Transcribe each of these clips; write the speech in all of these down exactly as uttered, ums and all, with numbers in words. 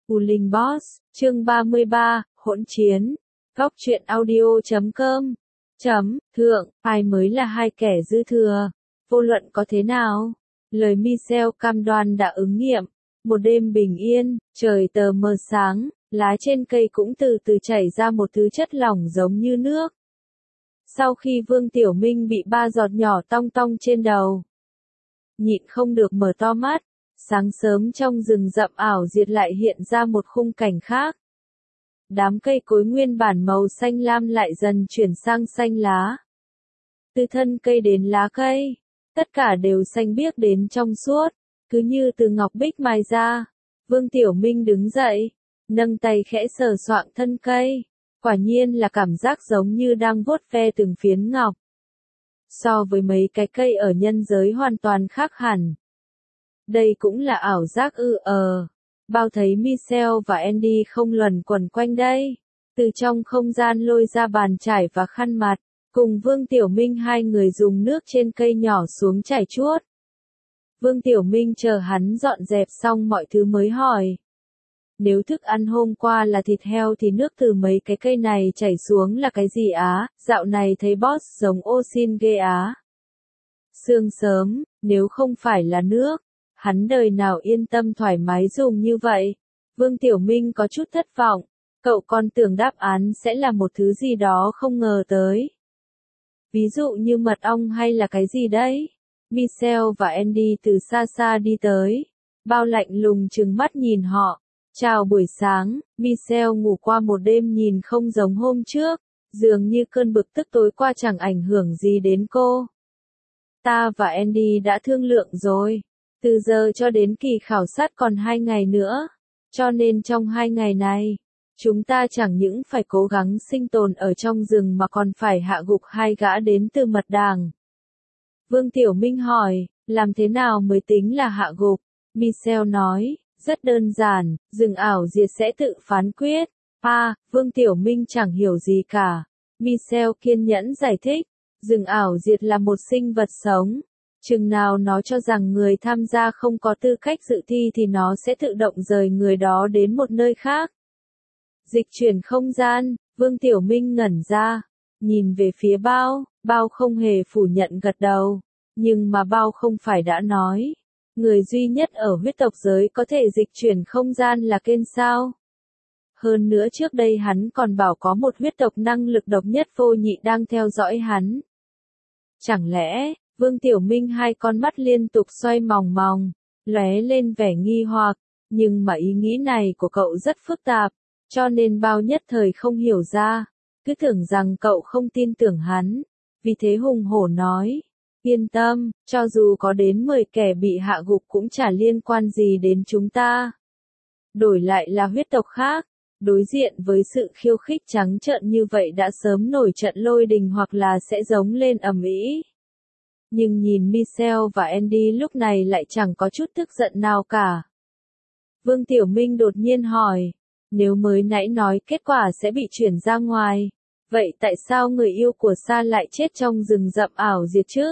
U Linh Boss, chương ba mươi ba, hỗn chiến. Góc truyện audio chấm com. Chấm, thượng, ai mới là hai kẻ dư thừa. Vô luận có thế nào? Lời Michelle cam đoan đã ứng nghiệm. Một đêm bình yên, trời tờ mờ sáng, lá trên cây cũng từ từ chảy ra một thứ chất lỏng giống như nước. Sau khi Vương Tiểu Minh bị ba giọt nhỏ tong tong trên đầu, nhịn không được mở to mắt. Sáng sớm trong rừng rậm ảo diệt lại hiện ra một khung cảnh khác. Đám cây cối nguyên bản màu xanh lam lại dần chuyển sang xanh lá. Từ thân cây đến lá cây, tất cả đều xanh biếc đến trong suốt, cứ như từ ngọc bích mài ra. Vương Tiểu Minh đứng dậy, nâng tay khẽ sờ soạng thân cây. Quả nhiên là cảm giác giống như đang vuốt ve từng phiến ngọc. So với mấy cái cây ở nhân giới hoàn toàn khác hẳn. Đây cũng là ảo giác ư ờ. Bao thấy Michelle và Andy không luẩn quẩn quanh đây. Từ trong không gian lôi ra bàn chải và khăn mặt. Cùng Vương Tiểu Minh hai người dùng nước trên cây nhỏ xuống chải chuốt. Vương Tiểu Minh chờ hắn dọn dẹp xong mọi thứ mới hỏi. Nếu thức ăn hôm qua là thịt heo thì nước từ mấy cái cây này chảy xuống là cái gì á? Dạo này thấy boss giống ô xin ghê á. Sương sớm, nếu không phải là nước, hắn đời nào yên tâm thoải mái dùng như vậy. Vương Tiểu Minh có chút thất vọng. Cậu còn tưởng đáp án sẽ là một thứ gì đó không ngờ tới. Ví dụ như mật ong hay là cái gì đấy? Michelle và Andy từ xa xa đi tới. Bao lạnh lùng trừng mắt nhìn họ. Chào buổi sáng, Michelle ngủ qua một đêm nhìn không giống hôm trước. Dường như cơn bực tức tối qua chẳng ảnh hưởng gì đến cô. Ta và Andy đã thương lượng rồi. Từ giờ cho đến kỳ khảo sát còn hai ngày nữa. Cho nên trong hai ngày này, chúng ta chẳng những phải cố gắng sinh tồn ở trong rừng mà còn phải hạ gục hai gã đến từ mật đàng. Vương Tiểu Minh hỏi, làm thế nào mới tính là hạ gục? Michelle nói, rất đơn giản, rừng ảo diệt sẽ tự phán quyết. À, Vương Tiểu Minh chẳng hiểu gì cả. Michelle kiên nhẫn giải thích, rừng ảo diệt là một sinh vật sống. Chừng nào nó cho rằng người tham gia không có tư cách dự thi thì nó sẽ tự động rời người đó đến một nơi khác. Dịch chuyển không gian, Vương Tiểu Minh ngẩn ra, nhìn về phía Bao, Bao không hề phủ nhận gật đầu. Nhưng mà Bao không phải đã nói, người duy nhất ở huyết tộc giới có thể dịch chuyển không gian là Ken sao? Hơn nữa trước đây hắn còn bảo có một huyết tộc năng lực độc nhất vô nhị đang theo dõi hắn. Chẳng lẽ... Vương Tiểu Minh hai con mắt liên tục xoay mòng mòng, lóe lên vẻ nghi hoặc, nhưng mà ý nghĩ này của cậu rất phức tạp, cho nên Bao nhất thời không hiểu ra, cứ tưởng rằng cậu không tin tưởng hắn, vì thế hùng hổ nói, yên tâm, cho dù có đến mười kẻ bị hạ gục cũng chả liên quan gì đến chúng ta. Đổi lại là huyết tộc khác, đối diện với sự khiêu khích trắng trợn như vậy đã sớm nổi trận lôi đình hoặc là sẽ giống lên ầm ĩ. Nhưng nhìn Michelle và Andy lúc này lại chẳng có chút tức giận nào cả. Vương Tiểu Minh đột nhiên hỏi, nếu mới nãy nói kết quả sẽ bị chuyển ra ngoài, vậy tại sao người yêu của Sa lại chết trong rừng rậm ảo diệt chứ?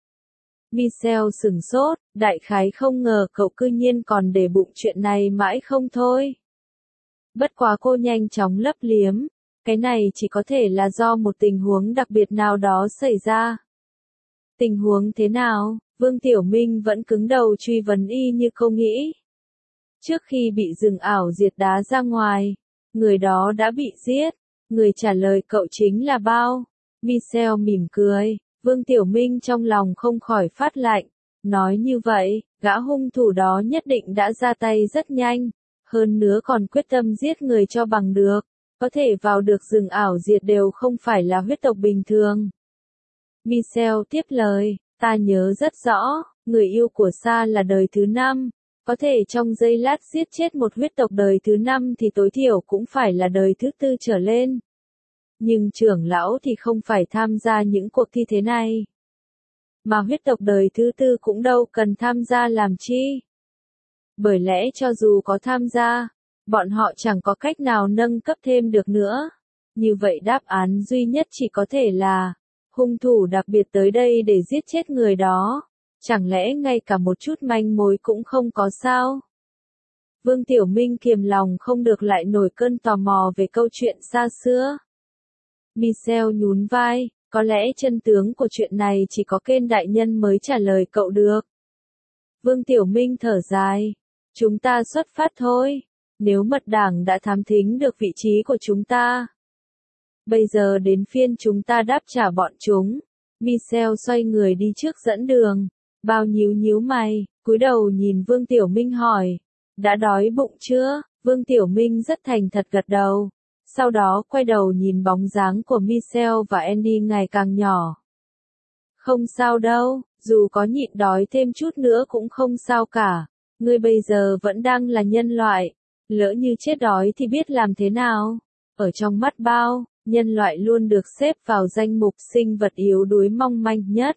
Michelle sừng sốt, đại khái không ngờ cậu cư nhiên còn để bụng chuyện này mãi không thôi. Bất quá cô nhanh chóng lấp liếm, cái này chỉ có thể là do một tình huống đặc biệt nào đó xảy ra. Tình huống thế nào? Vương Tiểu Minh vẫn cứng đầu truy vấn y như câu nghĩ. Trước khi bị rừng ảo diệt đá ra ngoài, người đó đã bị giết. Người trả lời cậu chính là Bao. Michelle mỉm cười. Vương Tiểu Minh trong lòng không khỏi phát lạnh. Nói như vậy, gã hung thủ đó nhất định đã ra tay rất nhanh. Hơn nữa còn quyết tâm giết người cho bằng được. Có thể vào được rừng ảo diệt đều không phải là huyết tộc bình thường. Michelle tiếp lời, ta nhớ rất rõ, người yêu của Sa là đời thứ năm, có thể trong giây lát giết chết một huyết tộc đời thứ năm thì tối thiểu cũng phải là đời thứ tư trở lên. Nhưng trưởng lão thì không phải tham gia những cuộc thi thế này. Mà huyết tộc đời thứ tư cũng đâu cần tham gia làm chi. Bởi lẽ cho dù có tham gia, bọn họ chẳng có cách nào nâng cấp thêm được nữa. Như vậy đáp án duy nhất chỉ có thể là hung thủ đặc biệt tới đây để giết chết người đó. Chẳng lẽ ngay cả một chút manh mối cũng không có sao? Vương Tiểu Minh kiềm lòng không được lại nổi cơn tò mò về câu chuyện xa xưa. Michelle nhún vai, có lẽ chân tướng của chuyện này chỉ có Kên đại nhân mới trả lời cậu được. Vương Tiểu Minh thở dài, chúng ta xuất phát thôi, nếu mật đảng đã thám thính được vị trí của chúng ta. Bây giờ đến phiên chúng ta đáp trả bọn chúng. Michelle xoay người đi trước dẫn đường, Bao nhíu nhíu mày, cúi đầu nhìn Vương Tiểu Minh hỏi, đã đói bụng chưa? Vương Tiểu Minh rất thành thật gật đầu, sau đó quay đầu nhìn bóng dáng của Michelle và Andy ngày càng nhỏ. Không sao đâu, dù có nhịn đói thêm chút nữa cũng không sao cả, ngươi bây giờ vẫn đang là nhân loại, lỡ như chết đói thì biết làm thế nào? Ở trong mắt Bao, nhân loại luôn được xếp vào danh mục sinh vật yếu đuối mong manh nhất.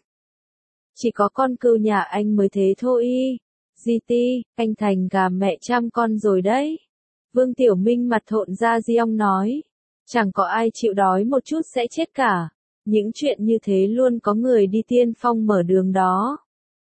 Chỉ có con cừu nhà anh mới thế thôi. giê tê, anh thành gà mẹ trăm con rồi đấy. Vương Tiểu Minh mặt thộn ra giong nói. Chẳng có ai chịu đói một chút sẽ chết cả. Những chuyện như thế luôn có người đi tiên phong mở đường đó.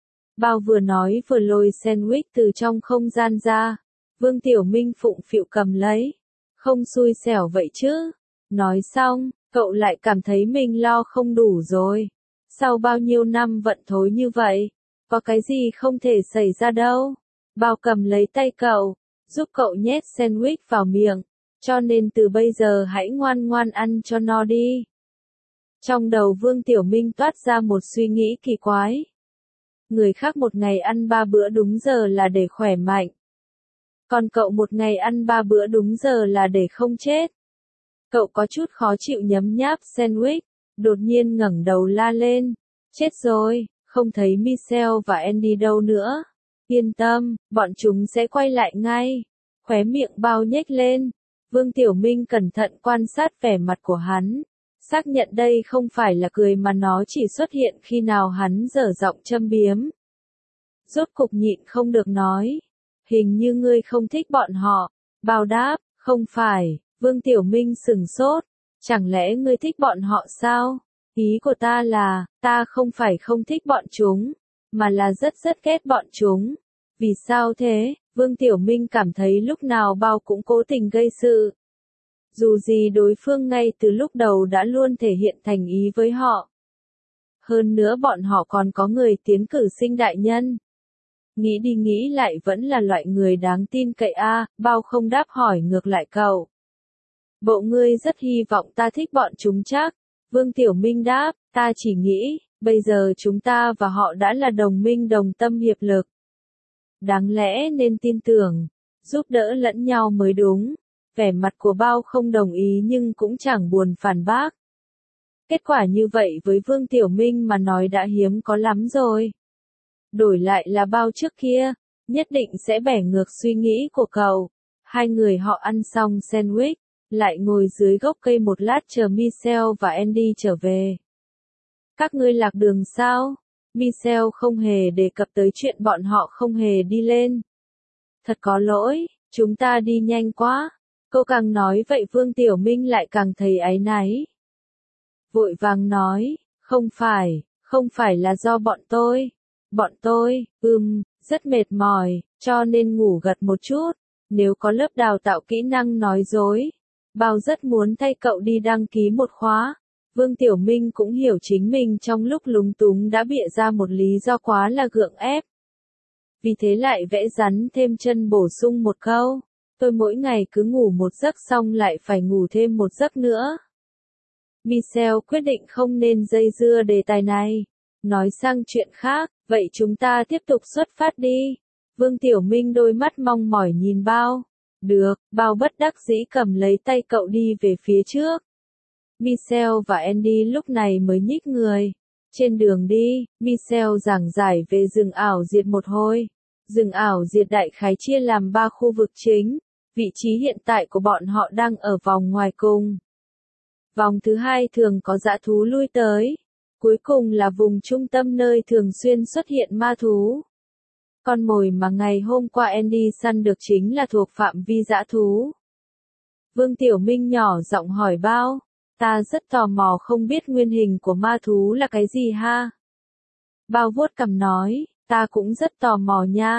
Bao vừa nói vừa lôi sandwich từ trong không gian ra. Vương Tiểu Minh phụng phịu cầm lấy. Không xui xẻo vậy chứ. Nói xong, cậu lại cảm thấy mình lo không đủ rồi. Sau bao nhiêu năm vận thối như vậy, có cái gì không thể xảy ra đâu. Bao cầm lấy tay cậu, giúp cậu nhét sandwich vào miệng, cho nên từ bây giờ hãy ngoan ngoan ăn cho no đi. Trong đầu Vương Tiểu Minh toát ra một suy nghĩ kỳ quái. Người khác một ngày ăn ba bữa đúng giờ là để khỏe mạnh. Còn cậu một ngày ăn ba bữa đúng giờ là để không chết. Cậu có chút khó chịu nhấm nháp sandwich, đột nhiên ngẩng đầu la lên. Chết rồi, không thấy Michelle và Andy đâu nữa. Yên tâm, bọn chúng sẽ quay lại ngay. Khóe miệng Bao nhếch lên. Vương Tiểu Minh cẩn thận quan sát vẻ mặt của hắn. Xác nhận đây không phải là cười mà nó chỉ xuất hiện khi nào hắn dở giọng châm biếm. Rốt cục nhịn không được nói. Hình như ngươi không thích bọn họ. Bao đáp, không phải. Vương Tiểu Minh sừng sốt. Chẳng lẽ ngươi thích bọn họ sao? Ý của ta là, ta không phải không thích bọn chúng, mà là rất rất ghét bọn chúng. Vì sao thế? Vương Tiểu Minh cảm thấy lúc nào Bao cũng cố tình gây sự. Dù gì đối phương ngay từ lúc đầu đã luôn thể hiện thành ý với họ. Hơn nữa bọn họ còn có người tiến cử sinh đại nhân. Nghĩ đi nghĩ lại vẫn là loại người đáng tin cậy a. À, Bao không đáp hỏi ngược lại cậu. Bộ ngươi rất hy vọng ta thích bọn chúng chắc. Vương Tiểu Minh đáp, ta chỉ nghĩ, bây giờ chúng ta và họ đã là đồng minh đồng tâm hiệp lực. Đáng lẽ nên tin tưởng, giúp đỡ lẫn nhau mới đúng. Vẻ mặt của Bao không đồng ý nhưng cũng chẳng buồn phản bác. Kết quả như vậy với Vương Tiểu Minh mà nói đã hiếm có lắm rồi. Đổi lại là Bao trước kia, nhất định sẽ bẻ ngược suy nghĩ của cậu. Hai người họ ăn xong sandwich, lại ngồi dưới gốc cây một lát chờ Michelle và Andy trở về. Các ngươi lạc đường sao? Michelle không hề đề cập tới chuyện bọn họ không hề đi lên. Thật có lỗi, chúng ta đi nhanh quá. Cô càng nói vậy Vương Tiểu Minh lại càng thấy áy náy. Vội vàng nói, không phải, không phải là do bọn tôi. Bọn tôi, ừm, rất mệt mỏi, cho nên ngủ gật một chút. Nếu có lớp đào tạo kỹ năng nói dối, Bao rất muốn thay cậu đi đăng ký một khóa. Vương Tiểu Minh cũng hiểu chính mình trong lúc lúng túng đã bịa ra một lý do quá là gượng ép. Vì thế lại vẽ rắn thêm chân bổ sung một câu. Tôi mỗi ngày cứ ngủ một giấc xong lại phải ngủ thêm một giấc nữa. Michelle quyết định không nên dây dưa đề tài này. Nói sang chuyện khác, vậy chúng ta tiếp tục xuất phát đi. Vương Tiểu Minh đôi mắt mong mỏi nhìn Bao. Được, Bao bất đắc dĩ cầm lấy tay cậu đi về phía trước. Michelle và Andy lúc này mới nhích người. Trên đường đi, Michelle giảng giải về rừng ảo diệt một hồi. Rừng ảo diệt đại khái chia làm ba khu vực chính. Vị trí hiện tại của bọn họ đang ở vòng ngoài cùng. Vòng thứ hai thường có dã thú lui tới. Cuối cùng là vùng trung tâm nơi thường xuyên xuất hiện ma thú. Con mồi mà ngày hôm qua Andy săn được chính là thuộc phạm vi dã thú. Vương Tiểu Minh nhỏ giọng hỏi Bao, ta rất tò mò không biết nguyên hình của ma thú là cái gì ha? Bao vuốt cằm nói, ta cũng rất tò mò nha.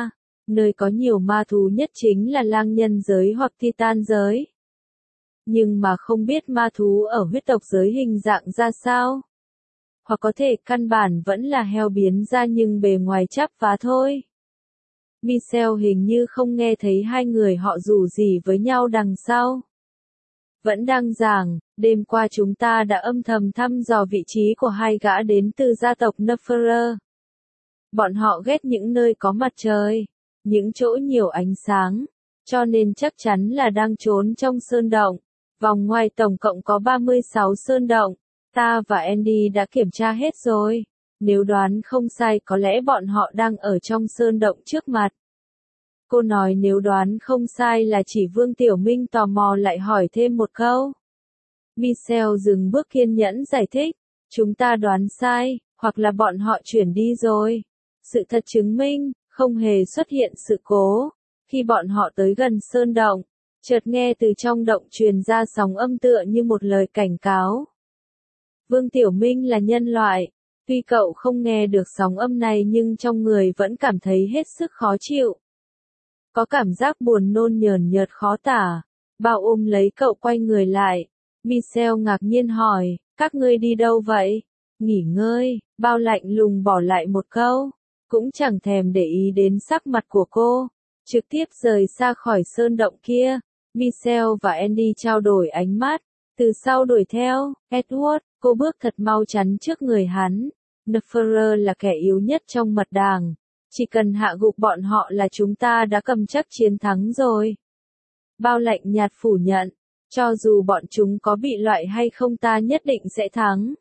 nơi có nhiều ma thú nhất chính là lang nhân giới hoặc Titan giới. Nhưng mà không biết ma thú ở huyết tộc giới hình dạng ra sao. Hoặc có thể căn bản vẫn là heo biến ra nhưng bề ngoài chắp vá thôi. Michelle hình như không nghe thấy hai người họ rủ rỉ với nhau đằng sau. Vẫn đang giảng, đêm qua chúng ta đã âm thầm thăm dò vị trí của hai gã đến từ gia tộc Neferer. Bọn họ ghét những nơi có mặt trời, những chỗ nhiều ánh sáng, cho nên chắc chắn là đang trốn trong sơn động. Vòng ngoài tổng cộng có ba mươi sáu sơn động, ta và Andy đã kiểm tra hết rồi. Nếu đoán không sai có lẽ bọn họ đang ở trong sơn động trước mặt. Cô nói nếu đoán không sai là chỉ Vương Tiểu Minh tò mò lại hỏi thêm một câu. Michelle dừng bước kiên nhẫn giải thích, chúng ta đoán sai, hoặc là bọn họ chuyển đi rồi. Sự thật chứng minh, không hề xuất hiện sự cố. Khi bọn họ tới gần sơn động, chợt nghe từ trong động truyền ra sóng âm tựa như một lời cảnh cáo. Vương Tiểu Minh là nhân loại, tuy cậu không nghe được sóng âm này nhưng trong người vẫn cảm thấy hết sức khó chịu. Có cảm giác buồn nôn nhờn nhợt khó tả. Bao ôm lấy cậu quay người lại. Michelle ngạc nhiên hỏi, các ngươi đi đâu vậy? Nghỉ ngơi, Bao lạnh lùng bỏ lại một câu. Cũng chẳng thèm để ý đến sắc mặt của cô. Trực tiếp rời xa khỏi sơn động kia. Michelle và Andy trao đổi ánh mắt. Từ sau đuổi theo, Edward, cô bước thật mau chắn trước người hắn. Neferer là kẻ yếu nhất trong mật đàng. Chỉ cần hạ gục bọn họ là chúng ta đã cầm chắc chiến thắng rồi. Bao lạnh nhạt phủ nhận, cho dù bọn chúng có bị loại hay không ta nhất định sẽ thắng.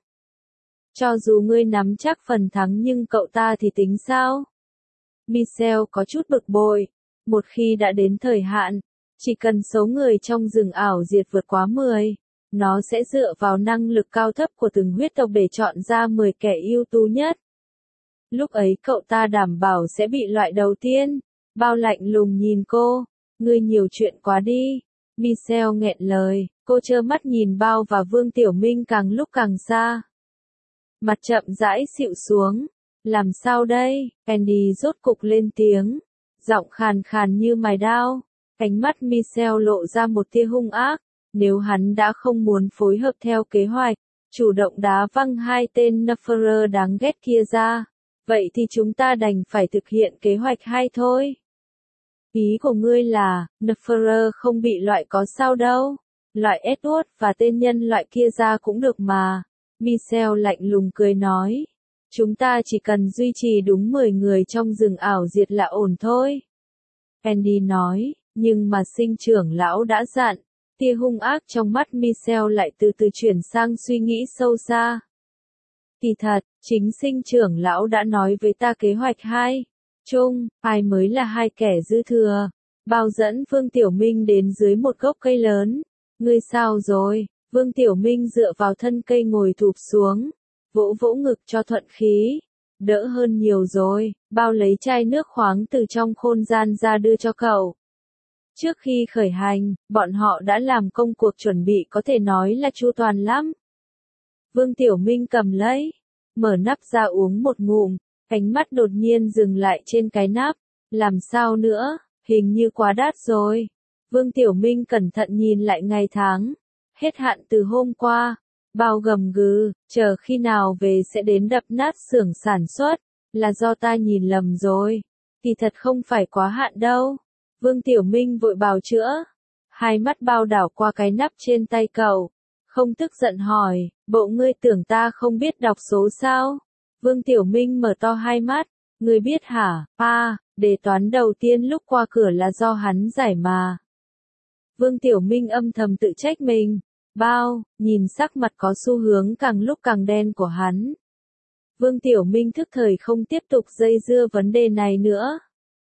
Cho dù ngươi nắm chắc phần thắng nhưng cậu ta thì tính sao? Michelle có chút bực bội, một khi đã đến thời hạn, chỉ cần số người trong rừng ảo diệt vượt quá mười, nó sẽ dựa vào năng lực cao thấp của từng huyết tộc để chọn ra mười kẻ ưu tú nhất. Lúc ấy cậu ta đảm bảo sẽ bị loại đầu tiên. Bao lạnh lùng nhìn cô, ngươi nhiều chuyện quá đi. Michelle nghẹn lời, cô trơ mắt nhìn Bao và Vương Tiểu Minh càng lúc càng xa. Mặt chậm rãi xịu xuống. Làm sao đây? Andy rốt cục lên tiếng, giọng khàn khàn như mài đao. Ánh mắt Michelle lộ ra một tia hung ác. Nếu hắn đã không muốn phối hợp theo kế hoạch, chủ động đá văng hai tên Neferer đáng ghét kia ra, vậy thì chúng ta đành phải thực hiện kế hoạch hay thôi. Ý của ngươi là, Neferer không bị loại có sao đâu. Loại Edward và tên nhân loại kia ra cũng được mà. Michelle lạnh lùng cười nói. Chúng ta chỉ cần duy trì đúng mười người trong rừng ảo diệt là ổn thôi. Andy nói, nhưng mà sinh trưởng lão đã dặn. Tia hung ác trong mắt Michelle lại từ từ chuyển sang suy nghĩ sâu xa. Kỳ thật, chính sinh trưởng lão đã nói với ta kế hoạch hai. Chung, ai mới là hai kẻ dư thừa. Bao dẫn Vương Tiểu Minh đến dưới một gốc cây lớn. Ngươi sao rồi? Vương Tiểu Minh dựa vào thân cây ngồi thụp xuống. Vỗ vỗ ngực cho thuận khí. Đỡ hơn nhiều rồi. Bao lấy chai nước khoáng từ trong khôn gian ra đưa cho cậu. Trước khi khởi hành, bọn họ đã làm công cuộc chuẩn bị có thể nói là chu toàn lắm. Vương Tiểu Minh cầm lấy, mở nắp ra uống một ngụm, ánh mắt đột nhiên dừng lại trên cái nắp. Làm sao nữa, hình như quá đắt rồi. Vương Tiểu Minh cẩn thận nhìn lại ngày tháng. Hết hạn từ hôm qua. Bao gầm gừ, chờ khi nào về sẽ đến đập nát xưởng sản xuất. Là do ta nhìn lầm rồi. Kỳ thật không phải quá hạn đâu. Vương Tiểu Minh vội bào chữa. Hai mắt Bao đảo qua cái nắp trên tay cậu. Không tức giận hỏi, bộ ngươi tưởng ta không biết đọc số sao? Vương Tiểu Minh mở to hai mắt. Ngươi biết hả? À, đề toán đầu tiên lúc qua cửa là do hắn giải mà. Vương Tiểu Minh âm thầm tự trách mình. Bao, nhìn sắc mặt có xu hướng càng lúc càng đen của hắn. Vương Tiểu Minh thức thời không tiếp tục dây dưa vấn đề này nữa.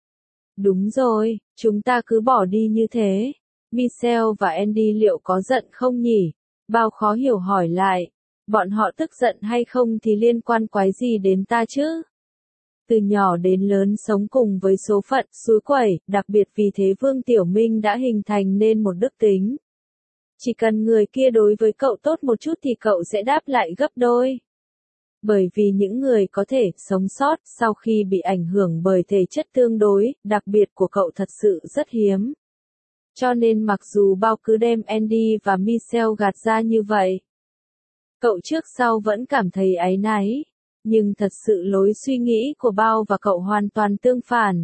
Đúng rồi, chúng ta cứ bỏ đi như thế. Michelle và Andy liệu có giận không nhỉ? Bao khó hiểu hỏi lại. Bọn họ tức giận hay không thì liên quan quái gì đến ta chứ? Từ nhỏ đến lớn sống cùng với số phận, xúi quẩy, đặc biệt vì thế Vương Tiểu Minh đã hình thành nên một đức tính. Chỉ cần người kia đối với cậu tốt một chút thì cậu sẽ đáp lại gấp đôi. Bởi vì những người có thể sống sót sau khi bị ảnh hưởng bởi thể chất tương đối, đặc biệt của cậu thật sự rất hiếm. Cho nên mặc dù Bao cứ đem Andy và Michelle gạt ra như vậy, cậu trước sau vẫn cảm thấy áy náy. Nhưng thật sự lối suy nghĩ của Bao và cậu hoàn toàn tương phản.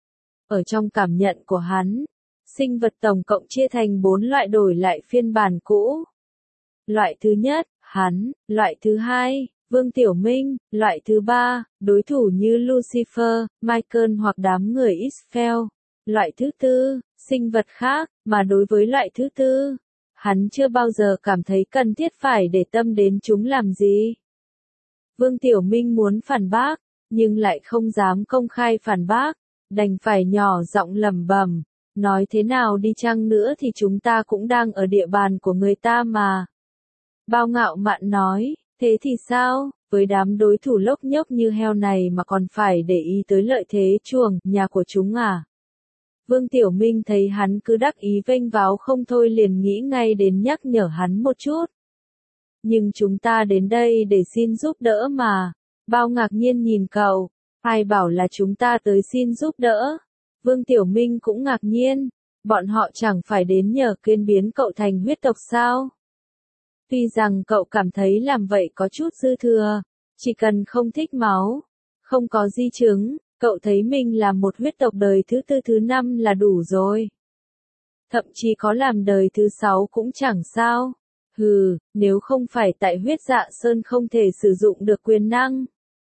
Ở trong cảm nhận của hắn, sinh vật tổng cộng chia thành bốn loại đổi lại phiên bản cũ. Loại thứ nhất, hắn, loại thứ hai, Vương Tiểu Minh, loại thứ ba, đối thủ như Lucifer, Michael hoặc đám người Israel. Loại thứ tư, sinh vật khác, mà đối với loại thứ tư, hắn chưa bao giờ cảm thấy cần thiết phải để tâm đến chúng làm gì. Vương Tiểu Minh muốn phản bác, nhưng lại không dám công khai phản bác, đành phải nhỏ giọng lẩm bẩm, nói thế nào đi chăng nữa thì chúng ta cũng đang ở địa bàn của người ta mà. Bao ngạo mạn nói, thế thì sao, với đám đối thủ lốc nhốc như heo này mà còn phải để ý tới lợi thế chuồng, nhà của chúng à? Vương Tiểu Minh thấy hắn cứ đắc ý vênh váo không thôi liền nghĩ ngay đến nhắc nhở hắn một chút. Nhưng chúng ta đến đây để xin giúp đỡ mà. Bao ngạc nhiên nhìn cậu, ai bảo là chúng ta tới xin giúp đỡ. Vương Tiểu Minh cũng ngạc nhiên, bọn họ chẳng phải đến nhờ kiên biến cậu thành huyết tộc sao? Tuy rằng cậu cảm thấy làm vậy có chút dư thừa, chỉ cần không thích máu, không có di chứng, cậu thấy mình là một huyết tộc đời thứ tư thứ năm là đủ rồi. Thậm chí có làm đời thứ sáu cũng chẳng sao. Hừ, nếu không phải tại huyết dạ sơn không thể sử dụng được quyền năng,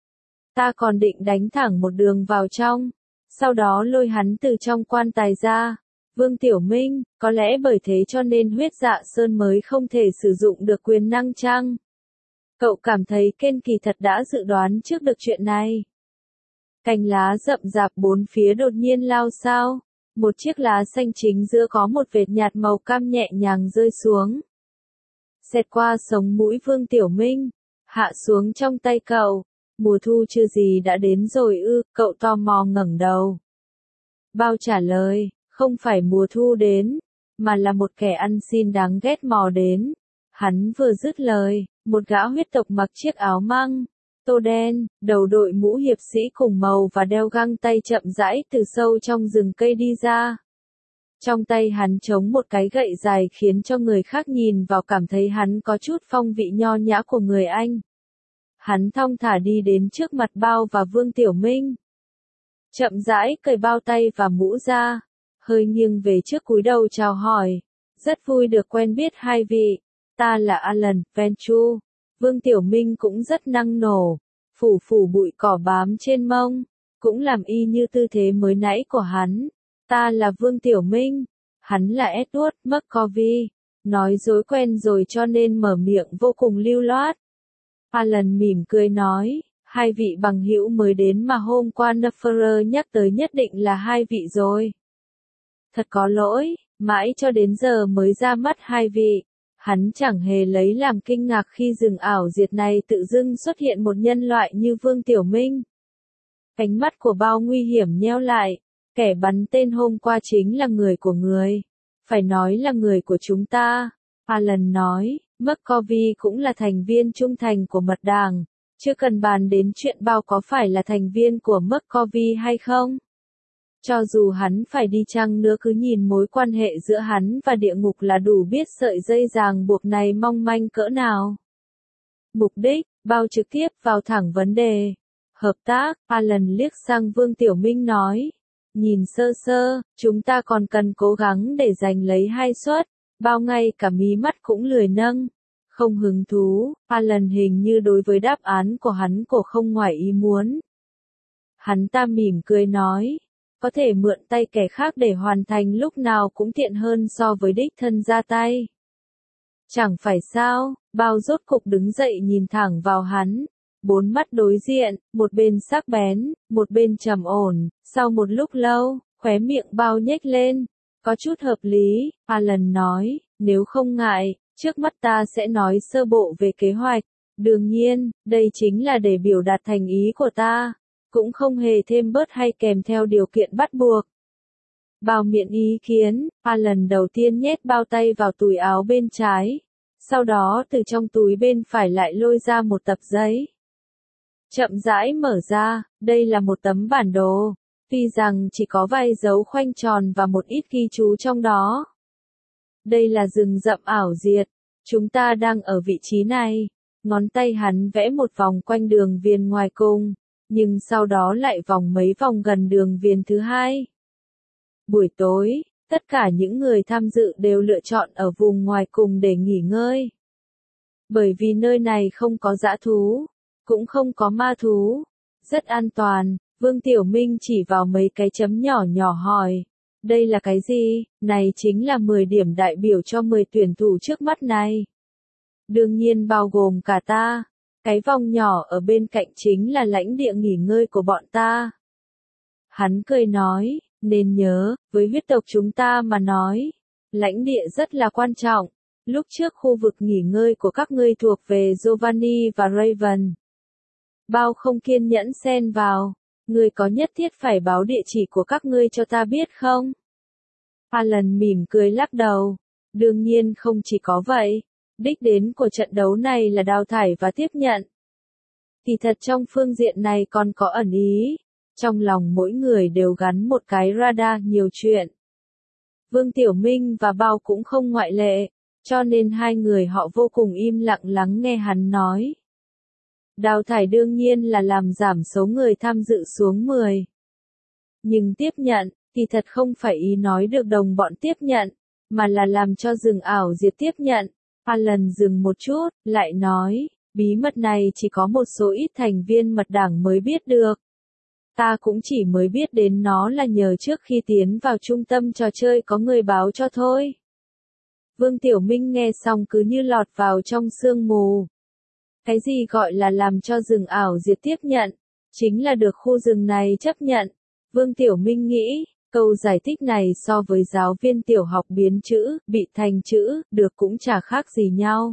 ta còn định đánh thẳng một đường vào trong, sau đó lôi hắn từ trong quan tài ra. Vương Tiểu Minh, có lẽ bởi thế cho nên huyết dạ sơn mới không thể sử dụng được quyền năng chăng? Cậu cảm thấy Ken kỳ thật đã dự đoán trước được chuyện này. Cành lá rậm rạp bốn phía đột nhiên lao sao, một chiếc lá xanh chính giữa có một vệt nhạt màu cam nhẹ nhàng rơi xuống. Xẹt qua sống mũi Vương Tiểu Minh, hạ xuống trong tay cậu. Mùa thu chưa gì đã đến rồi ư, cậu tò mò ngẩng đầu. Bao trả lời, không phải mùa thu đến, mà là một kẻ ăn xin đáng ghét mò đến. Hắn vừa dứt lời, một gã huyết tộc mặc chiếc áo măng, tô đen, đầu đội mũ hiệp sĩ cùng màu và đeo găng tay chậm rãi từ sâu trong rừng cây đi ra. Trong tay hắn chống một cái gậy dài khiến cho người khác nhìn vào cảm thấy hắn có chút phong vị nho nhã của người Anh. Hắn thong thả đi đến trước mặt Bao và Vương Tiểu Minh. Chậm rãi cởi bao tay và mũ ra, hơi nghiêng về trước cúi đầu chào hỏi. Rất vui được quen biết hai vị, ta là Alan Venture. Vương Tiểu Minh cũng rất năng nổ, phủ phủ bụi cỏ bám trên mông, cũng làm y như tư thế mới nãy của hắn. Ta là Vương Tiểu Minh, hắn là Edward McCovey, nói dối quen rồi cho nên mở miệng vô cùng lưu loát. Alan mỉm cười nói, hai vị bằng hữu mới đến mà hôm qua Neferer nhắc tới nhất định là hai vị rồi. Thật có lỗi, mãi cho đến giờ mới ra mắt hai vị. Hắn chẳng hề lấy làm kinh ngạc khi rừng ảo diệt này tự dưng xuất hiện một nhân loại như Vương Tiểu Minh. Ánh mắt của Bao nguy hiểm nheo lại, kẻ bắn tên hôm qua chính là người của người. Phải nói là người của chúng ta. Alan nói, McCovey cũng là thành viên trung thành của mật đảng, chưa cần bàn đến chuyện Bao có phải là thành viên của McCovey hay không. Cho dù hắn phải đi chăng nữa cứ nhìn mối quan hệ giữa hắn và địa ngục là đủ biết sợi dây ràng buộc này mong manh cỡ nào. Mục đích, Bao trực tiếp vào thẳng vấn đề. Hợp tác, Alan liếc sang Vương Tiểu Minh nói. Nhìn sơ sơ, chúng ta còn cần cố gắng để giành lấy hai suất. Bao ngay cả mí mắt cũng lười nâng. Không hứng thú, Alan hình như đối với đáp án của hắn cổ không ngoài ý muốn. Hắn ta mỉm cười nói. Có thể mượn tay kẻ khác để hoàn thành lúc nào cũng tiện hơn so với đích thân ra tay. Chẳng phải sao, Bao rốt cục đứng dậy nhìn thẳng vào hắn. Bốn mắt đối diện, một bên sắc bén, một bên trầm ổn. Sau một lúc lâu, khóe miệng Bao nhếch lên. Có chút hợp lý, Alan nói, nếu không ngại, trước mắt ta sẽ nói sơ bộ về kế hoạch. Đương nhiên, đây chính là để biểu đạt thành ý của ta. Cũng không hề thêm bớt hay kèm theo điều kiện bắt buộc. Bao miệng ý kiến, Alan đầu tiên nhét bao tay vào túi áo bên trái. Sau đó từ trong túi bên phải lại lôi ra một tập giấy. chậm rãi mở ra, đây là một tấm bản đồ. Tuy rằng chỉ có vài dấu khoanh tròn và một ít ghi chú trong đó. Đây là rừng rậm ảo diệt, chúng ta đang ở vị trí này. Ngón tay hắn vẽ một vòng quanh đường viền ngoài cùng, nhưng sau đó lại vòng mấy vòng gần đường viền thứ hai. Buổi tối, tất cả những người tham dự đều lựa chọn ở vùng ngoài cùng để nghỉ ngơi. Bởi vì nơi này không có dã thú, cũng không có ma thú, rất an toàn. Vương Tiểu Minh chỉ vào mấy cái chấm nhỏ nhỏ hỏi, đây là cái gì? Này chính là mười điểm đại biểu cho mười tuyển thủ trước mắt này. Đương nhiên bao gồm cả ta, cái vòng nhỏ ở bên cạnh chính là lãnh địa nghỉ ngơi của bọn ta. Hắn cười nói, nên nhớ, với huyết tộc chúng ta mà nói, lãnh địa rất là quan trọng. Lúc trước khu vực nghỉ ngơi của các ngươi thuộc về Giovanni và Raven. Bao không kiên nhẫn xen vào. Ngươi có nhất thiết phải báo địa chỉ của các ngươi cho ta biết không? Alan mỉm cười lắc đầu. Đương nhiên không chỉ có vậy. Đích đến của trận đấu này là đào thải và tiếp nhận. Kỳ thật trong phương diện này còn có ẩn ý. Trong lòng mỗi người đều gắn một cái radar nhiều chuyện. Vương Tiểu Minh và Bao cũng không ngoại lệ. Cho nên hai người họ vô cùng im lặng lắng nghe hắn nói. Đào thải đương nhiên là làm giảm số người tham dự xuống mười. Nhưng tiếp nhận, thì thật không phải ý nói được đồng bọn tiếp nhận, mà là làm cho rừng ảo diệt tiếp nhận. Alan dừng một chút, lại nói, bí mật này chỉ có một số ít thành viên mật đảng mới biết được. Ta cũng chỉ mới biết đến nó là nhờ trước khi tiến vào trung tâm trò chơi có người báo cho thôi. Vương Tiểu Minh nghe xong cứ như lọt vào trong sương mù. Cái gì gọi là làm cho rừng ảo diệt tiếp nhận, chính là được khu rừng này chấp nhận. Vương Tiểu Minh nghĩ, câu giải thích này so với giáo viên tiểu học biến chữ, bị thành chữ, được cũng chả khác gì nhau.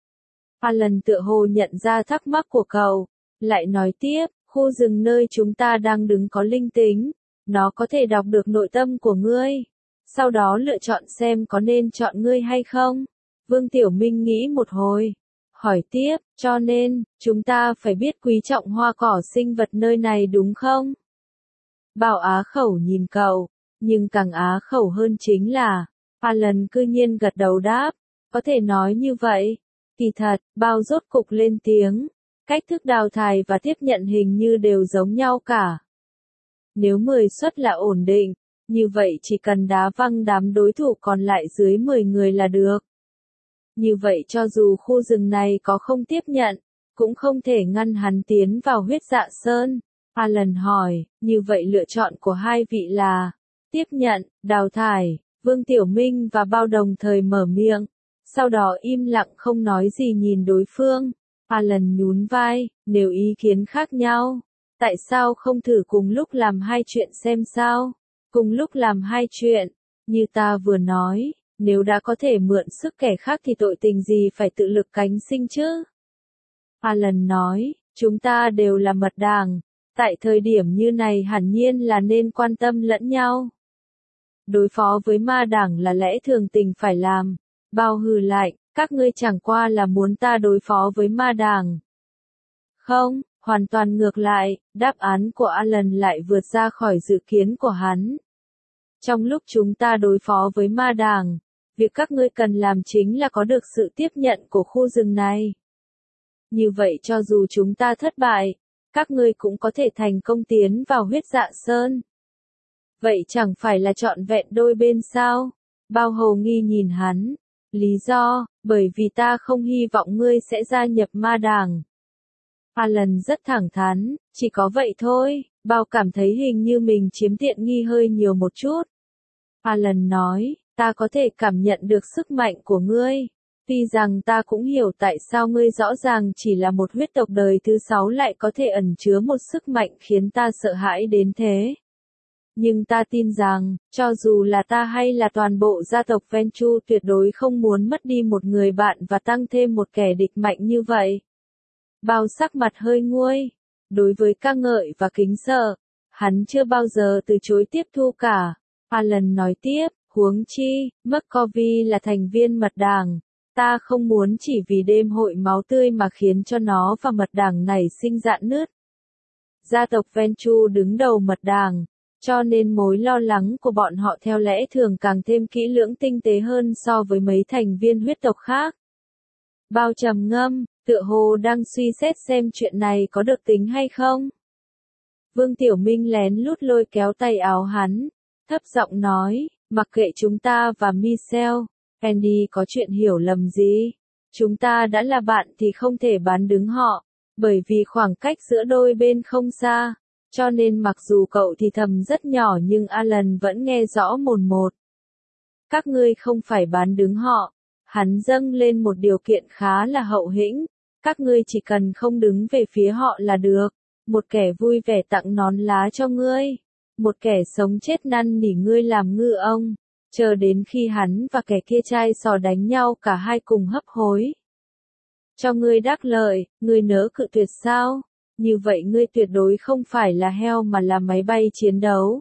Alan tựa hồ nhận ra thắc mắc của cậu, lại nói tiếp, khu rừng nơi chúng ta đang đứng có linh tính, nó có thể đọc được nội tâm của ngươi, sau đó lựa chọn xem có nên chọn ngươi hay không. Vương Tiểu Minh nghĩ một hồi. Hỏi tiếp, cho nên, chúng ta phải biết quý trọng hoa cỏ sinh vật nơi này đúng không? Bảo á khẩu nhìn cậu, nhưng càng á khẩu hơn chính là, Alan cư nhiên gật đầu đáp, có thể nói như vậy. Kỳ thật, Bao rốt cục lên tiếng, cách thức đào thải và tiếp nhận hình như đều giống nhau cả. Nếu mười suất là ổn định, như vậy chỉ cần đá văng đám đối thủ còn lại dưới mười người là được. Như vậy cho dù khu rừng này có không tiếp nhận, cũng không thể ngăn hắn tiến vào huyết dạ sơn. Alan hỏi, như vậy lựa chọn của hai vị là, tiếp nhận, đào thải. Vương Tiểu Minh và Bao đồng thời mở miệng, sau đó im lặng không nói gì nhìn đối phương. Alan nhún vai, nếu ý kiến khác nhau, tại sao không thử cùng lúc làm hai chuyện xem sao? Cùng lúc làm hai chuyện, như ta vừa nói. Nếu đã có thể mượn sức kẻ khác thì tội tình gì phải tự lực cánh sinh chứ? Alan nói, chúng ta đều là mật đảng, tại thời điểm như này hẳn nhiên là nên quan tâm lẫn nhau. Đối phó với ma đảng là lẽ thường tình phải làm. Bao hừ lại, các ngươi chẳng qua là muốn ta đối phó với ma đảng. Không, hoàn toàn ngược lại, đáp án của Alan lại vượt ra khỏi dự kiến của hắn. Trong lúc chúng ta đối phó với ma đảng, việc các ngươi cần làm chính là có được sự tiếp nhận của khu rừng này. Như vậy cho dù chúng ta thất bại, các ngươi cũng có thể thành công tiến vào huyết dạ sơn. Vậy chẳng phải là trọn vẹn đôi bên sao? Bao Hầu nghi nhìn hắn. Lý do, bởi vì ta không hy vọng ngươi sẽ gia nhập ma đảng. Alan rất thẳng thắn, chỉ có vậy thôi. Bao cảm thấy hình như mình chiếm tiện nghi hơi nhiều một chút. Alan nói, ta có thể cảm nhận được sức mạnh của ngươi. Tuy rằng ta cũng hiểu tại sao ngươi rõ ràng chỉ là một huyết tộc đời thứ sáu lại có thể ẩn chứa một sức mạnh khiến ta sợ hãi đến thế. Nhưng ta tin rằng, cho dù là ta hay là toàn bộ gia tộc Ventu tuyệt đối không muốn mất đi một người bạn và tăng thêm một kẻ địch mạnh như vậy. Bao sắc mặt hơi nguôi. Đối với ca ngợi và kính sợ, hắn chưa bao giờ từ chối tiếp thu cả. Alan nói tiếp, huống chi, McCovey là thành viên mật đảng. Ta không muốn chỉ vì đêm hội máu tươi mà khiến cho nó và mật đảng này sinh rạn nứt. gia tộc Venchu đứng đầu mật đàng, cho nên mối lo lắng của bọn họ theo lẽ thường càng thêm kỹ lưỡng tinh tế hơn so với mấy thành viên huyết tộc khác. Bao trầm ngâm, tựa hồ đang suy xét xem chuyện này có được tính hay không. Vương Tiểu Minh lén lút lôi kéo tay áo hắn, thấp giọng nói, mặc kệ chúng ta và Michelle, Andy có chuyện hiểu lầm gì. Chúng ta đã là bạn thì không thể bán đứng họ, bởi vì khoảng cách giữa đôi bên không xa, cho nên mặc dù cậu thì thầm rất nhỏ nhưng Alan vẫn nghe rõ mồn một. Các ngươi không phải bán đứng họ, hắn dâng lên một điều kiện khá là hậu hĩnh, các ngươi chỉ cần không đứng về phía họ là được, một kẻ vui vẻ tặng nón lá cho ngươi, một kẻ sống chết năn nỉ ngươi làm ngư ông. Chờ đến khi hắn và kẻ kia chai sò đánh nhau cả hai cùng hấp hối. Cho ngươi đắc lợi, ngươi nỡ cự tuyệt sao? Như vậy ngươi tuyệt đối không phải là heo mà là máy bay chiến đấu.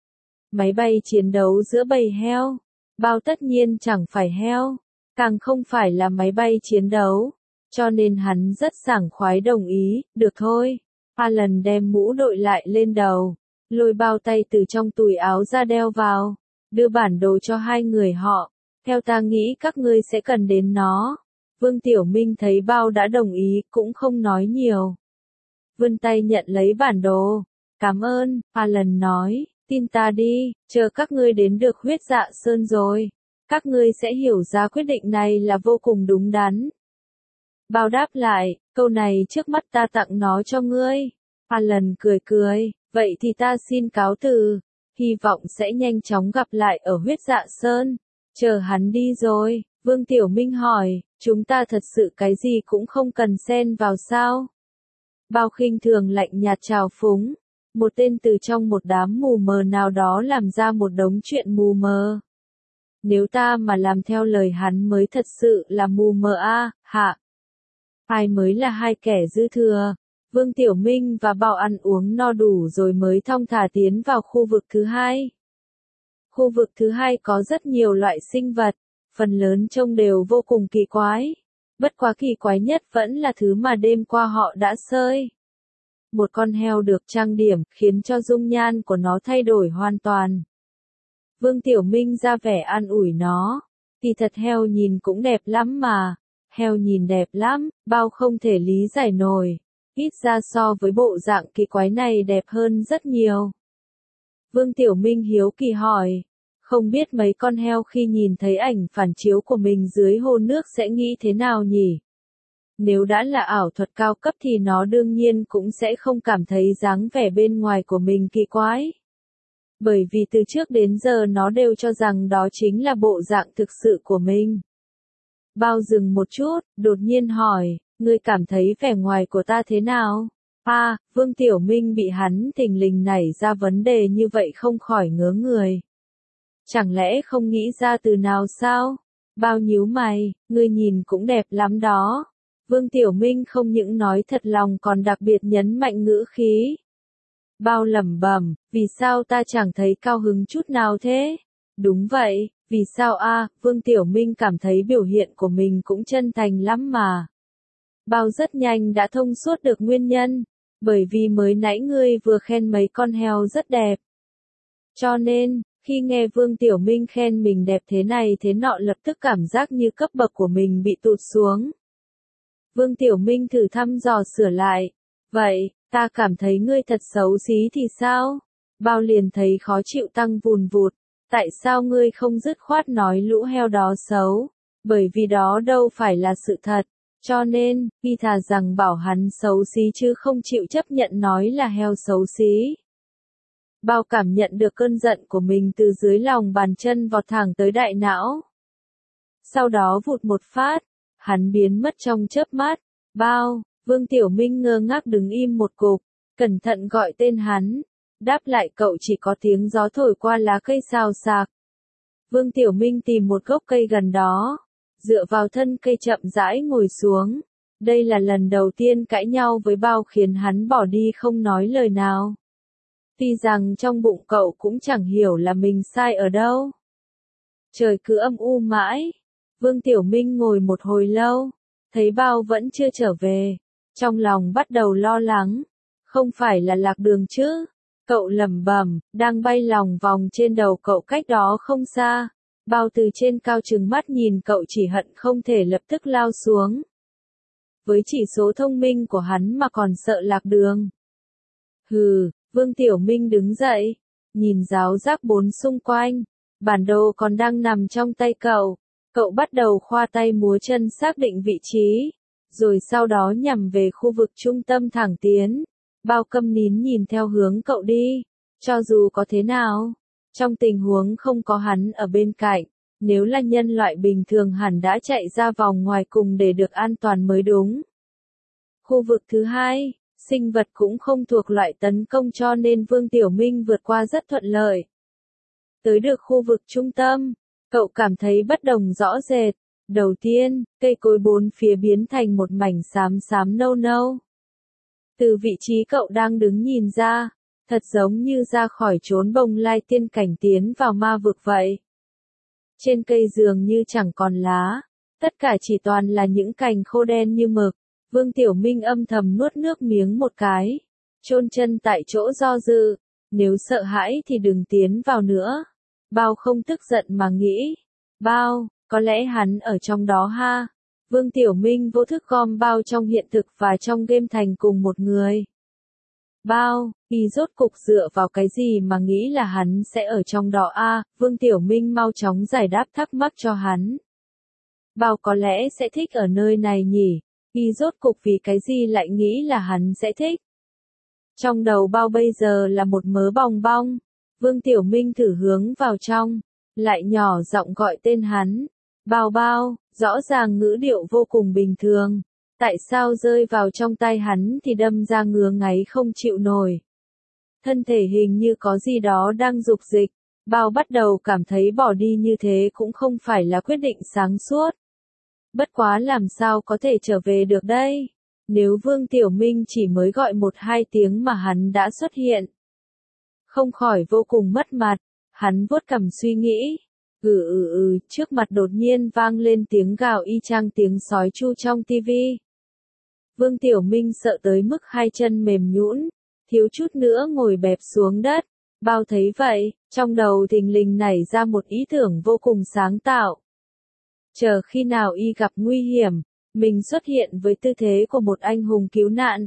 Máy bay chiến đấu giữa bầy heo. Bao tất nhiên chẳng phải heo, càng không phải là máy bay chiến đấu. Cho nên hắn rất sảng khoái đồng ý, được thôi. Alan đem mũ đội lại lên đầu, lôi bao tay từ trong túi áo ra đeo vào. Đưa bản đồ cho hai người họ, theo ta nghĩ các ngươi sẽ cần đến nó. Vương Tiểu Minh thấy bao đã đồng ý, cũng không nói nhiều. Vươn tay nhận lấy bản đồ. Cảm ơn, Alan nói, tin ta đi, chờ các ngươi đến được huyết dạ sơn rồi. Các ngươi sẽ hiểu ra quyết định này là vô cùng đúng đắn. Bao đáp lại, câu này trước mắt ta tặng nó cho ngươi. Alan cười cười, vậy thì ta xin cáo từ. Hy vọng sẽ nhanh chóng gặp lại ở huyết dạ sơn. Chờ hắn đi rồi, Vương Tiểu Minh hỏi, chúng ta thật sự cái gì cũng không cần xen vào sao? Bao khinh thường lạnh nhạt trào phúng, một tên từ trong một đám mù mờ nào đó làm ra một đống chuyện mù mờ. Nếu ta mà làm theo lời hắn mới thật sự là mù mờ a, à, hạ. Ai mới là hai kẻ dư thừa? Vương Tiểu Minh và Bao ăn uống no đủ rồi mới thong thả tiến vào khu vực thứ hai. Khu vực thứ hai có rất nhiều loại sinh vật, phần lớn trông đều vô cùng kỳ quái. Bất quá kỳ quái nhất vẫn là thứ mà đêm qua họ đã sơi. Một con heo được trang điểm khiến cho dung nhan của nó thay đổi hoàn toàn. Vương Tiểu Minh ra vẻ an ủi nó. Kỳ thật heo nhìn cũng đẹp lắm mà. Heo nhìn đẹp lắm, Bao không thể lý giải nổi. Ít ra so với bộ dạng kỳ quái này đẹp hơn rất nhiều. Vương Tiểu Minh hiếu kỳ hỏi, không biết mấy con heo khi nhìn thấy ảnh phản chiếu của mình dưới hồ nước sẽ nghĩ thế nào nhỉ? Nếu đã là ảo thuật cao cấp thì nó đương nhiên cũng sẽ không cảm thấy dáng vẻ bên ngoài của mình kỳ quái. Bởi vì từ trước đến giờ nó đều cho rằng đó chính là bộ dạng thực sự của mình. Bao dừng một chút, đột nhiên hỏi, ngươi cảm thấy vẻ ngoài của ta thế nào? À, Vương Tiểu Minh bị hắn thình lình nảy ra vấn đề như vậy không khỏi ngớ người. Chẳng lẽ không nghĩ ra từ nào sao? Bao nhíu mày, ngươi nhìn cũng đẹp lắm đó. Vương Tiểu Minh không những nói thật lòng còn đặc biệt nhấn mạnh ngữ khí. Bao lẩm bẩm, vì sao ta chẳng thấy cao hứng chút nào thế? Đúng vậy, vì sao a? À, Vương Tiểu Minh cảm thấy biểu hiện của mình cũng chân thành lắm mà. Bao rất nhanh đã thông suốt được nguyên nhân, bởi vì mới nãy ngươi vừa khen mấy con heo rất đẹp. Cho nên, khi nghe Vương Tiểu Minh khen mình đẹp thế này thế nọ lập tức cảm giác như cấp bậc của mình bị tụt xuống. Vương Tiểu Minh thử thăm dò sửa lại, vậy, ta cảm thấy ngươi thật xấu xí thì sao? Bao liền thấy khó chịu tăng vùn vụt, tại sao ngươi không dứt khoát nói lũ heo đó xấu? Bởi vì đó đâu phải là sự thật. Cho nên, khi thà rằng bảo hắn xấu xí chứ không chịu chấp nhận nói là heo xấu xí. Bao cảm nhận được cơn giận của mình từ dưới lòng bàn chân vọt thẳng tới đại não. Sau đó vụt một phát, hắn biến mất trong chớp mắt. Bao, Vương Tiểu Minh ngơ ngác đứng im một cục, cẩn thận gọi tên hắn. Đáp lại cậu chỉ có tiếng gió thổi qua lá cây xào xạc. Vương Tiểu Minh tìm một gốc cây gần đó. Dựa vào thân cây chậm rãi ngồi xuống. Đây là lần đầu tiên cãi nhau với Bao khiến hắn bỏ đi không nói lời nào. Tuy rằng trong bụng cậu cũng chẳng hiểu là mình sai ở đâu. Trời cứ âm u mãi. Vương Tiểu Minh ngồi một hồi lâu. Thấy Bao vẫn chưa trở về. Trong lòng bắt đầu lo lắng. Không phải là lạc đường chứ? Cậu lẩm bẩm, đang bay lòng vòng trên đầu cậu cách đó không xa. Bao từ trên cao trừng mắt nhìn cậu chỉ hận không thể lập tức lao xuống. Với chỉ số thông minh của hắn mà còn sợ lạc đường. Hừ, Vương Tiểu Minh đứng dậy, nhìn giáo giác bốn xung quanh. Bản đồ còn đang nằm trong tay cậu. Cậu bắt đầu khoa tay múa chân xác định vị trí, rồi sau đó nhằm về khu vực trung tâm thẳng tiến. Bao câm nín nhìn theo hướng cậu đi, cho dù có thế nào. Trong tình huống không có hắn ở bên cạnh, nếu là nhân loại bình thường hẳn đã chạy ra vòng ngoài cùng để được an toàn mới đúng. Khu vực thứ hai, sinh vật cũng không thuộc loại tấn công cho nên Vương Tiểu Minh vượt qua rất thuận lợi. Tới được khu vực trung tâm, cậu cảm thấy bất đồng rõ rệt. Đầu tiên, cây cối bốn phía biến thành một mảnh xám xám nâu nâu. Từ vị trí cậu đang đứng nhìn ra, thật giống như ra khỏi chốn bồng lai tiên cảnh tiến vào ma vực vậy. Trên cây dường như chẳng còn lá, tất cả chỉ toàn là những cành khô đen như mực. Vương Tiểu Minh âm thầm nuốt nước miếng một cái, chôn chân tại chỗ do dự, nếu sợ hãi thì đừng tiến vào nữa. Bao không tức giận mà nghĩ, Bao, có lẽ hắn ở trong đó ha. Vương Tiểu Minh vô thức gom Bao trong hiện thực và trong game thành cùng một người. Bao, y rốt cục dựa vào cái gì mà nghĩ là hắn sẽ ở trong đó a? À, Vương Tiểu Minh mau chóng giải đáp thắc mắc cho hắn. Bao có lẽ sẽ thích ở nơi này nhỉ? Y rốt cục vì cái gì lại nghĩ là hắn sẽ thích? Trong đầu Bao bây giờ là một mớ bong bong. Vương Tiểu Minh thử hướng vào trong, lại nhỏ giọng gọi tên hắn. Bao Bao, rõ ràng ngữ điệu vô cùng bình thường. Tại sao rơi vào trong tay hắn thì đâm ra ngứa ngáy không chịu nổi. Thân thể hình như có gì đó đang dục dịch. Bao bắt đầu cảm thấy bỏ đi như thế cũng không phải là quyết định sáng suốt. Bất quá làm sao có thể trở về được đây? Nếu Vương Tiểu Minh chỉ mới gọi một hai tiếng mà hắn đã xuất hiện. Không khỏi vô cùng mất mặt. Hắn vuốt cằm suy nghĩ. Ừ ừ ừ, trước mặt đột nhiên vang lên tiếng gào y chang tiếng sói chu trong tivi. Vương Tiểu Minh sợ tới mức hai chân mềm nhũn, thiếu chút nữa ngồi bẹp xuống đất. Bao thấy vậy, trong đầu thình lình nảy ra một ý tưởng vô cùng sáng tạo. Chờ khi nào y gặp nguy hiểm, mình xuất hiện với tư thế của một anh hùng cứu nạn.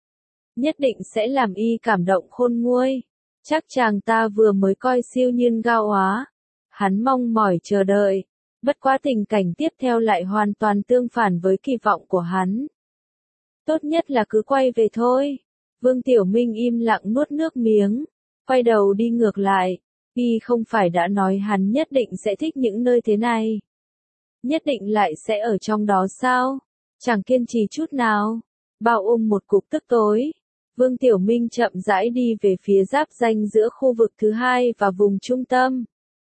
Nhất định sẽ làm y cảm động khôn nguôi. Chắc chàng ta vừa mới coi siêu nhiên gao hóa. Hắn mong mỏi chờ đợi. Bất quá tình cảnh tiếp theo lại hoàn toàn tương phản với kỳ vọng của hắn. Tốt nhất là cứ quay về thôi. Vương Tiểu Minh im lặng nuốt nước miếng. Quay đầu đi ngược lại. Y không phải đã nói hắn nhất định sẽ thích những nơi thế này. Nhất định lại sẽ ở trong đó sao? Chẳng kiên trì chút nào. Bao ôm một cục tức tối. Vương Tiểu Minh chậm rãi đi về phía giáp ranh giữa khu vực thứ hai và vùng trung tâm.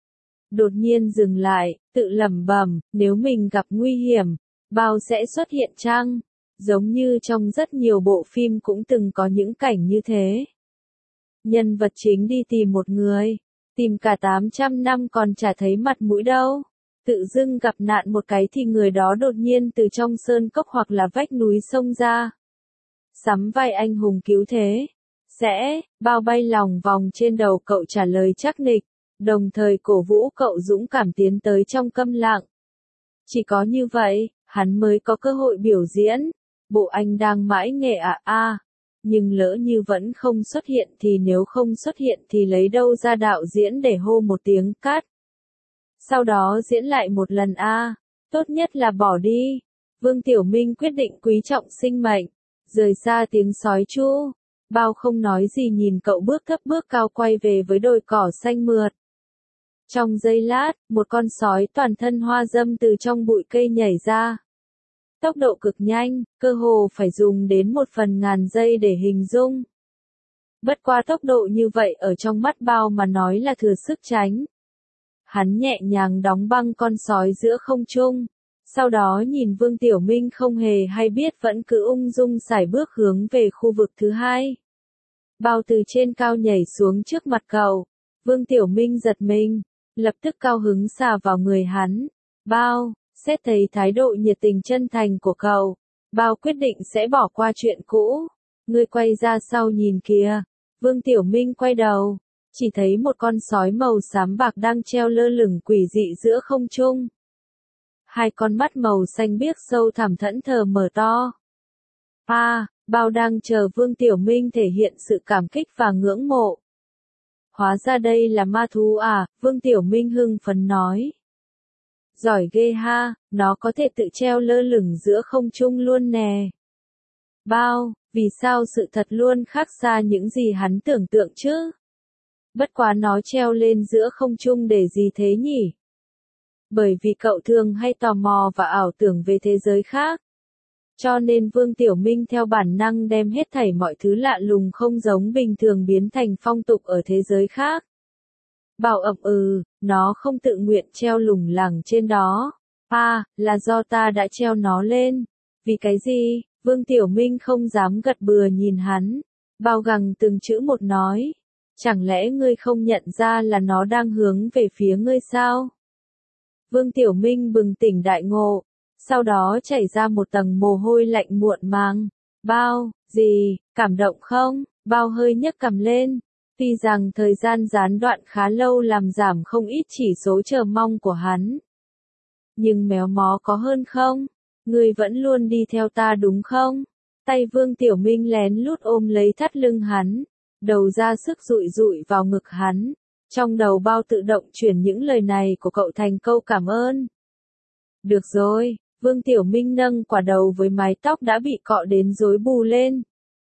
Đột nhiên dừng lại, tự lẩm bẩm, nếu mình gặp nguy hiểm, Bao sẽ xuất hiện chăng? Giống như trong rất nhiều bộ phim cũng từng có những cảnh như thế. Nhân vật chính đi tìm một người, tìm cả tám trăm năm còn chả thấy mặt mũi đâu. Tự dưng gặp nạn một cái thì người đó đột nhiên từ trong sơn cốc hoặc là vách núi xông ra. Sắm vai anh hùng cứu thế. Sẽ, Bao bay lòng vòng trên đầu cậu trả lời chắc nịch, đồng thời cổ vũ cậu dũng cảm tiến tới trong câm lặng. Chỉ có như vậy, hắn mới có cơ hội biểu diễn. Bộ anh đang mãi nghệ à a, nhưng lỡ như vẫn không xuất hiện thì nếu không xuất hiện thì lấy đâu ra đạo diễn để hô một tiếng cắt. Sau đó diễn lại một lần a, tốt nhất là bỏ đi. Vương Tiểu Minh quyết định quý trọng sinh mệnh, rời xa tiếng sói chu. Bao không nói gì nhìn cậu bước thấp bước cao quay về với đồi cỏ xanh mượt. Trong giây lát, một con sói toàn thân hoa dâm từ trong bụi cây nhảy ra. Tốc độ cực nhanh, cơ hồ phải dùng đến một phần ngàn giây để hình dung. Bất qua tốc độ như vậy ở trong mắt Bao mà nói là thừa sức tránh. Hắn nhẹ nhàng đóng băng con sói giữa không trung. Sau đó nhìn Vương Tiểu Minh không hề hay biết vẫn cứ ung dung sải bước hướng về khu vực thứ hai. Bao từ trên cao nhảy xuống trước mặt cậu. Vương Tiểu Minh giật mình, lập tức cao hứng xà vào người hắn. Bao, xét thấy thái độ nhiệt tình chân thành của cậu, Bao quyết định sẽ bỏ qua chuyện cũ. Ngươi quay ra sau nhìn kìa. Vương Tiểu Minh quay đầu, chỉ thấy một con sói màu xám bạc đang treo lơ lửng quỷ dị giữa không trung. Hai con mắt màu xanh biếc sâu thẳm thẫn thờ mở to. A, à, Bao đang chờ Vương Tiểu Minh thể hiện sự cảm kích và ngưỡng mộ. Hóa ra đây là ma thú à, Vương Tiểu Minh hưng phấn nói. Giỏi ghê ha, nó có thể tự treo lơ lửng giữa không trung luôn nè. Bao, vì sao sự thật luôn khác xa những gì hắn tưởng tượng chứ? Bất quá nó treo lên giữa không trung để gì thế nhỉ? Bởi vì cậu thường hay tò mò và ảo tưởng về thế giới khác. Cho nên Vương Tiểu Minh theo bản năng đem hết thảy mọi thứ lạ lùng không giống bình thường biến thành phong tục ở thế giới khác. Bảo ậm ừ, nó không tự nguyện treo lủng lẳng trên đó. À, là do ta đã treo nó lên. Vì cái gì? Vương Tiểu Minh không dám gật bừa nhìn hắn. Bao gằng từng chữ một nói. Chẳng lẽ ngươi không nhận ra là nó đang hướng về phía ngươi sao? Vương Tiểu Minh bừng tỉnh đại ngộ. Sau đó chảy ra một tầng mồ hôi lạnh muộn màng. Bao, gì, cảm động không? Bao hơi nhấc cằm lên. Tuy rằng thời gian gián đoạn khá lâu làm giảm không ít chỉ số chờ mong của hắn. Nhưng méo mó có hơn không? Ngươi vẫn luôn đi theo ta đúng không? Tay Vương Tiểu Minh lén lút ôm lấy thắt lưng hắn. Đầu ra sức dụi dụi vào ngực hắn. Trong đầu Bao tự động chuyển những lời này của cậu thành câu cảm ơn. Được rồi, Vương Tiểu Minh nâng quả đầu với mái tóc đã bị cọ đến rối bù lên.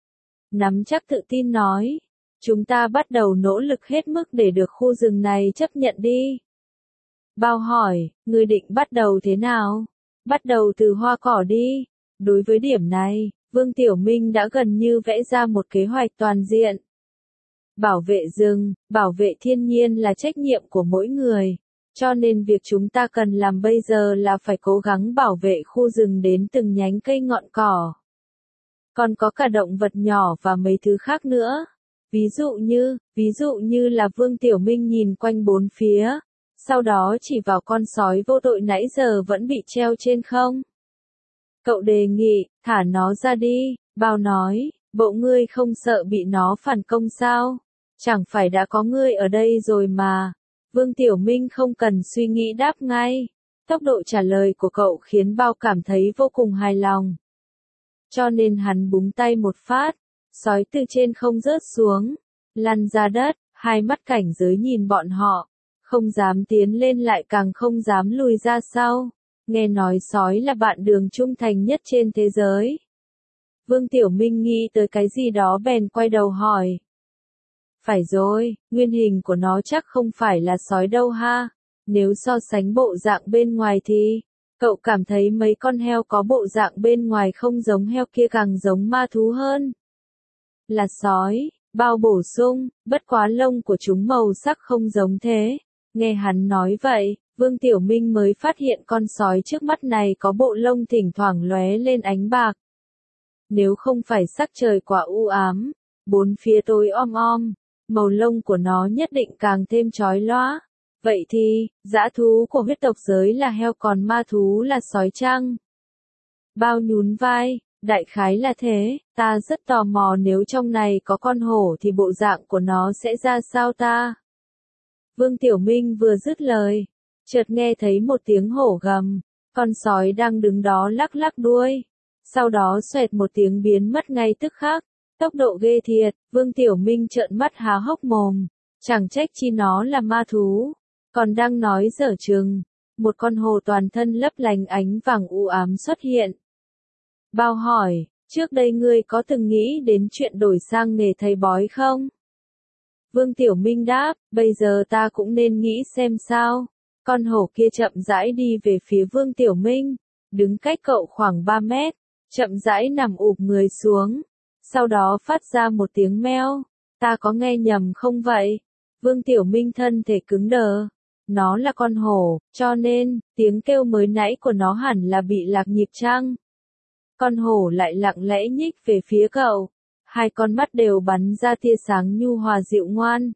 Nắm chắc tự tin nói. Chúng ta bắt đầu nỗ lực hết mức để được khu rừng này chấp nhận đi. Bao hỏi, ngươi định bắt đầu thế nào? Bắt đầu từ hoa cỏ đi. Đối với điểm này, Vương Tiểu Minh đã gần như vẽ ra một kế hoạch toàn diện. Bảo vệ rừng, bảo vệ thiên nhiên là trách nhiệm của mỗi người. Cho nên việc chúng ta cần làm bây giờ là phải cố gắng bảo vệ khu rừng đến từng nhánh cây ngọn cỏ. Còn có cả động vật nhỏ và mấy thứ khác nữa. Ví dụ như, ví dụ như là Vương Tiểu Minh nhìn quanh bốn phía, sau đó chỉ vào con sói vô tội nãy giờ vẫn bị treo trên không. Cậu đề nghị, thả nó ra đi, Bao nói, bộ ngươi không sợ bị nó phản công sao? Chẳng phải đã có ngươi ở đây rồi mà. Vương Tiểu Minh không cần suy nghĩ đáp ngay. Tốc độ trả lời của cậu khiến Bao cảm thấy vô cùng hài lòng. Cho nên hắn búng tay một phát. Sói từ trên không rớt xuống, lăn ra đất, hai mắt cảnh giới nhìn bọn họ, không dám tiến lên lại càng không dám lùi ra sau. Nghe nói sói là bạn đường trung thành nhất trên thế giới. Vương Tiểu Minh nghĩ tới cái gì đó bèn quay đầu hỏi. Phải rồi, nguyên hình của nó chắc không phải là sói đâu ha. Nếu so sánh bộ dạng bên ngoài thì, cậu cảm thấy mấy con heo có bộ dạng bên ngoài không giống heo kia càng giống ma thú hơn. Là sói, Bao bổ sung, bất quá lông của chúng màu sắc không giống thế. Nghe hắn nói vậy, Vương Tiểu Minh mới phát hiện con sói trước mắt này có bộ lông thỉnh thoảng lóe lên ánh bạc. Nếu không phải sắc trời quá u ám, bốn phía tối om om, màu lông của nó nhất định càng thêm chói lóa. Vậy thì, dã thú của huyết tộc giới là heo còn ma thú là sói chăng? Bao nhún vai. Đại khái là thế, ta rất tò mò nếu trong này có con hổ thì bộ dạng của nó sẽ ra sao ta? Vương Tiểu Minh vừa dứt lời, chợt nghe thấy một tiếng hổ gầm, con sói đang đứng đó lắc lắc đuôi, sau đó xoẹt một tiếng biến mất ngay tức khắc, tốc độ ghê thiệt, Vương Tiểu Minh trợn mắt há hốc mồm, chẳng trách chi nó là ma thú, còn đang nói dở chừng, một con hổ toàn thân lấp lánh ánh vàng u ám xuất hiện. Bao hỏi, trước đây ngươi có từng nghĩ đến chuyện đổi sang nghề thầy bói không? Vương Tiểu Minh đáp, bây giờ ta cũng nên nghĩ xem sao. Con hổ kia chậm rãi đi về phía Vương Tiểu Minh, đứng cách cậu khoảng ba mét, chậm rãi nằm ụp người xuống, sau đó phát ra một tiếng meo. Ta có nghe nhầm không vậy? Vương Tiểu Minh thân thể cứng đờ. Nó là con hổ, cho nên, tiếng kêu mới nãy của nó hẳn là bị lạc nhịp chăng? Con hổ lại lặng lẽ nhích về phía cậu. Hai con mắt đều bắn ra tia sáng nhu hòa dịu ngoan.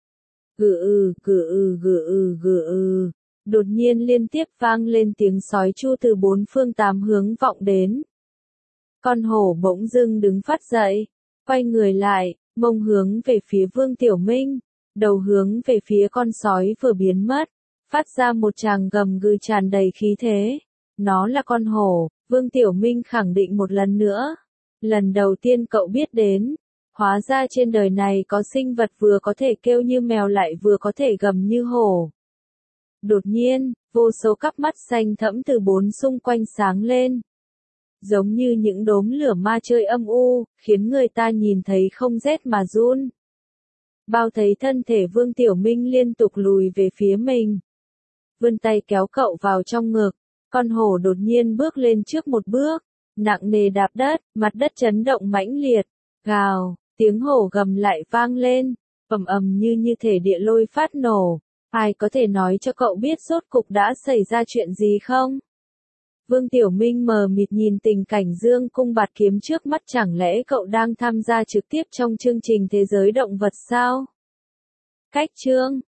Gừ ừ, gừ ừ, gừ ừ, gừ ừ. Đột nhiên liên tiếp vang lên tiếng sói chu từ bốn phương tám hướng vọng đến. Con hổ bỗng dưng đứng phát dậy. Quay người lại, mông hướng về phía Vương Tiểu Minh, đầu hướng về phía con sói vừa biến mất, phát ra một tràng gầm gừ tràn đầy khí thế. Nó là con hổ, Vương Tiểu Minh khẳng định một lần nữa. Lần đầu tiên cậu biết đến, hóa ra trên đời này có sinh vật vừa có thể kêu như mèo lại vừa có thể gầm như hổ. Đột nhiên, vô số cặp mắt xanh thẫm từ bốn xung quanh sáng lên. Giống như những đốm lửa ma chơi âm u, khiến người ta nhìn thấy không rét mà run. Bao thấy thân thể Vương Tiểu Minh liên tục lùi về phía mình. Vươn tay kéo cậu vào trong ngực, con hổ đột nhiên bước lên trước một bước, nặng nề đạp đất, mặt đất chấn động mãnh liệt, gào, tiếng hổ gầm lại vang lên, ầm ầm như như thể địa lôi phát nổ. Ai có thể nói cho cậu biết rốt cục đã xảy ra chuyện gì không? Vương Tiểu Minh mờ mịt nhìn tình cảnh dương cung bạt kiếm trước mắt, chẳng lẽ cậu đang tham gia trực tiếp trong chương trình Thế giới động vật sao? Cách chương